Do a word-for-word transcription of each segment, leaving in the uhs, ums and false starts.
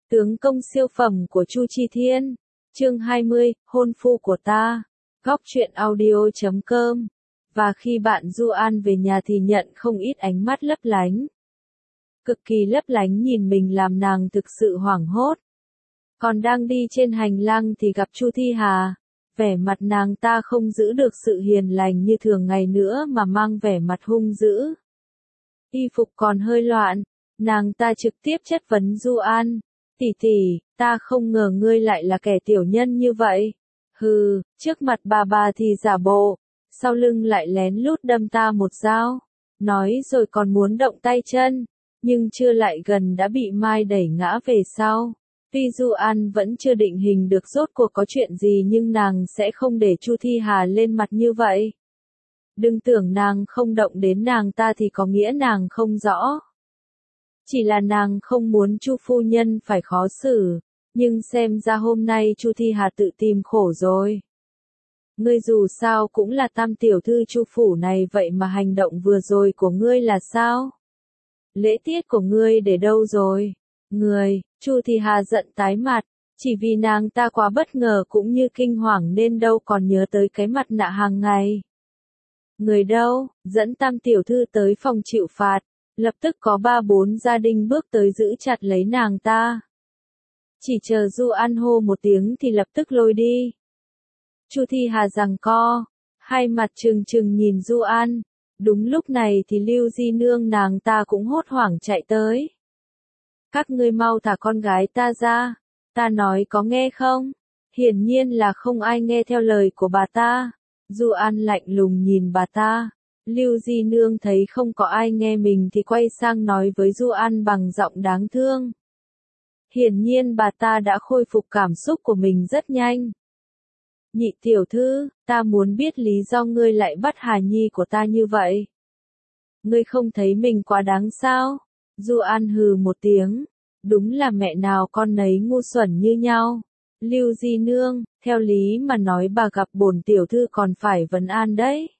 Tướng công siêu phẩm của Chu Chi Thiên. Chương hai mươi, hôn phu của ta. Góc truyện audio chấm com. Và khi bạn Du An về nhà thì nhận không ít ánh mắt lấp lánh. Cực kỳ lấp lánh nhìn mình làm nàng thực sự hoảng hốt. Còn đang đi trên hành lang thì gặp Chu Thi Hà. Vẻ mặt nàng ta không giữ được sự hiền lành như thường ngày nữa mà mang vẻ mặt hung dữ. Y phục còn hơi loạn, nàng ta trực tiếp chất vấn Du An. Tỷ tỷ, ta không ngờ ngươi lại là kẻ tiểu nhân như vậy. Hừ, trước mặt bà bà thì giả bộ, sau lưng lại lén lút đâm ta một dao. Nói rồi còn muốn động tay chân, nhưng chưa lại gần đã bị Mai đẩy ngã về sau. Tuy Du An vẫn chưa định hình được rốt cuộc có chuyện gì nhưng nàng sẽ không để Chu Thi Hà lên mặt như vậy. Đừng tưởng nàng không động đến nàng ta thì có nghĩa nàng không rõ. Chỉ là nàng không muốn Chu phu nhân phải khó xử, nhưng xem ra hôm nay Chu Thi Hà tự tìm khổ rồi. Ngươi dù sao cũng là tam tiểu thư Chu phủ này vậy mà hành động vừa rồi của ngươi là sao? Lễ tiết của ngươi để đâu rồi? Ngươi, Chu Thi Hà giận tái mặt, chỉ vì nàng ta quá bất ngờ cũng như kinh hoàng nên đâu còn nhớ tới cái mặt nạ hàng ngày. Người đâu, dẫn tam tiểu thư tới phòng chịu phạt. Lập tức có ba bốn gia đình bước tới giữ chặt lấy nàng ta. Chỉ chờ Du An hô một tiếng thì lập tức lôi đi. Chu Thi Hà giằng co, hai mặt trừng trừng nhìn Du An. Đúng lúc này thì Lưu Di Nương nàng ta cũng hốt hoảng chạy tới. Các ngươi mau thả con gái ta ra, ta nói có nghe không? Hiển nhiên là không ai nghe theo lời của bà ta. Du An lạnh lùng nhìn bà ta. Lưu Di Nương thấy không có ai nghe mình thì quay sang nói với Du An bằng giọng đáng thương. Hiển nhiên bà ta đã khôi phục cảm xúc của mình rất nhanh. Nhị tiểu thư, ta muốn biết lý do ngươi lại bắt Hà Nhi của ta như vậy. Ngươi không thấy mình quá đáng sao? Du An hừ một tiếng. Đúng là mẹ nào con nấy ngu xuẩn như nhau. Lưu Di Nương, theo lý mà nói bà gặp bổn tiểu thư còn phải vấn an đấy.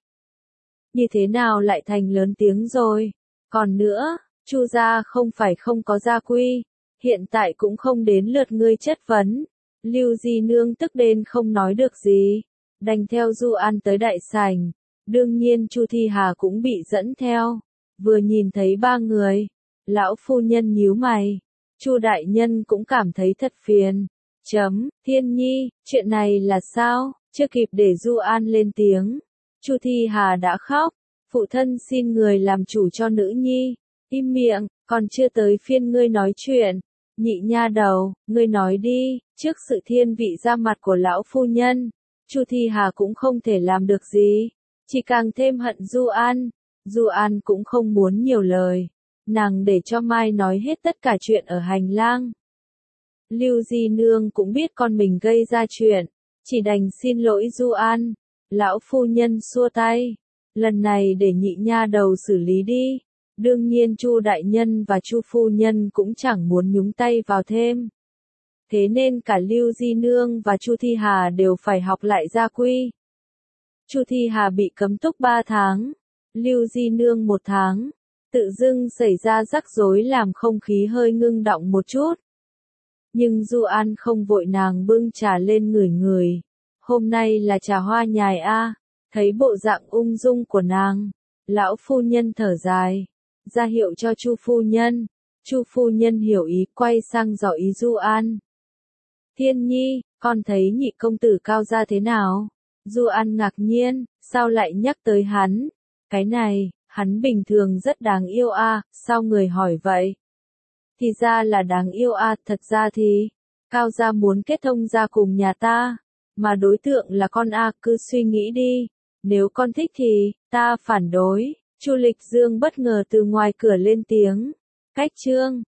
Như thế nào lại thành lớn tiếng rồi? Còn nữa, Chu gia không phải không có gia quy, hiện tại cũng không đến lượt ngươi chất vấn. Lưu Di Nương tức đến không nói được gì, đành theo Du An tới đại sảnh. Đương nhiên Chu Thi Hà cũng bị dẫn theo. Vừa nhìn thấy ba người, lão phu nhân nhíu mày, Chu đại nhân cũng cảm thấy thật phiền. Chấm, Thiên Nhi, chuyện này là sao? Chưa kịp để Du An lên tiếng, Chu Thi Hà đã khóc. Phụ thân xin người làm chủ cho nữ nhi. Im miệng, còn chưa tới phiên ngươi nói chuyện. Nhị nha đầu, ngươi nói đi. Trước sự thiên vị ra mặt của lão phu nhân, Chu Thi Hà cũng không thể làm được gì, chỉ càng thêm hận Du An. Du An cũng không muốn nhiều lời, nàng để cho Mai nói hết tất cả chuyện ở hành lang. Lưu Di Nương cũng biết con mình gây ra chuyện, chỉ đành xin lỗi Du An. Lão phu nhân xua tay. Lần này để nhị nha đầu xử lý đi. Đương nhiên Chu đại nhân và Chu phu nhân cũng chẳng muốn nhúng tay vào thêm. Thế nên cả Lưu Di Nương và Chu Thi Hà đều phải học lại gia quy. Chu Thi Hà bị cấm túc ba tháng, Lưu Di Nương một tháng. Tự dưng xảy ra rắc rối làm không khí hơi ngưng đọng một chút. Nhưng Du An không vội, nàng bưng trà lên ngửi ngửi. Hôm nay là trà hoa nhài a. Thấy bộ dạng ung dung của nàng, lão phu nhân thở dài, ra hiệu cho Chu phu nhân. Chu phu nhân hiểu ý, quay sang dò ý Du An. Thiên Nhi, con thấy nhị công tử Cao gia thế nào? Du An ngạc nhiên, sao lại nhắc tới hắn? Cái này, hắn bình thường rất đáng yêu a, à, sao người hỏi vậy? Thì ra là đáng yêu a, à, thật ra thì, Cao gia muốn kết thông gia cùng nhà ta, mà đối tượng là con a, à, cứ suy nghĩ đi. Nếu con thích thì, ta phản đối. Chu Lịch Dương bất ngờ từ ngoài cửa lên tiếng. Cách chương.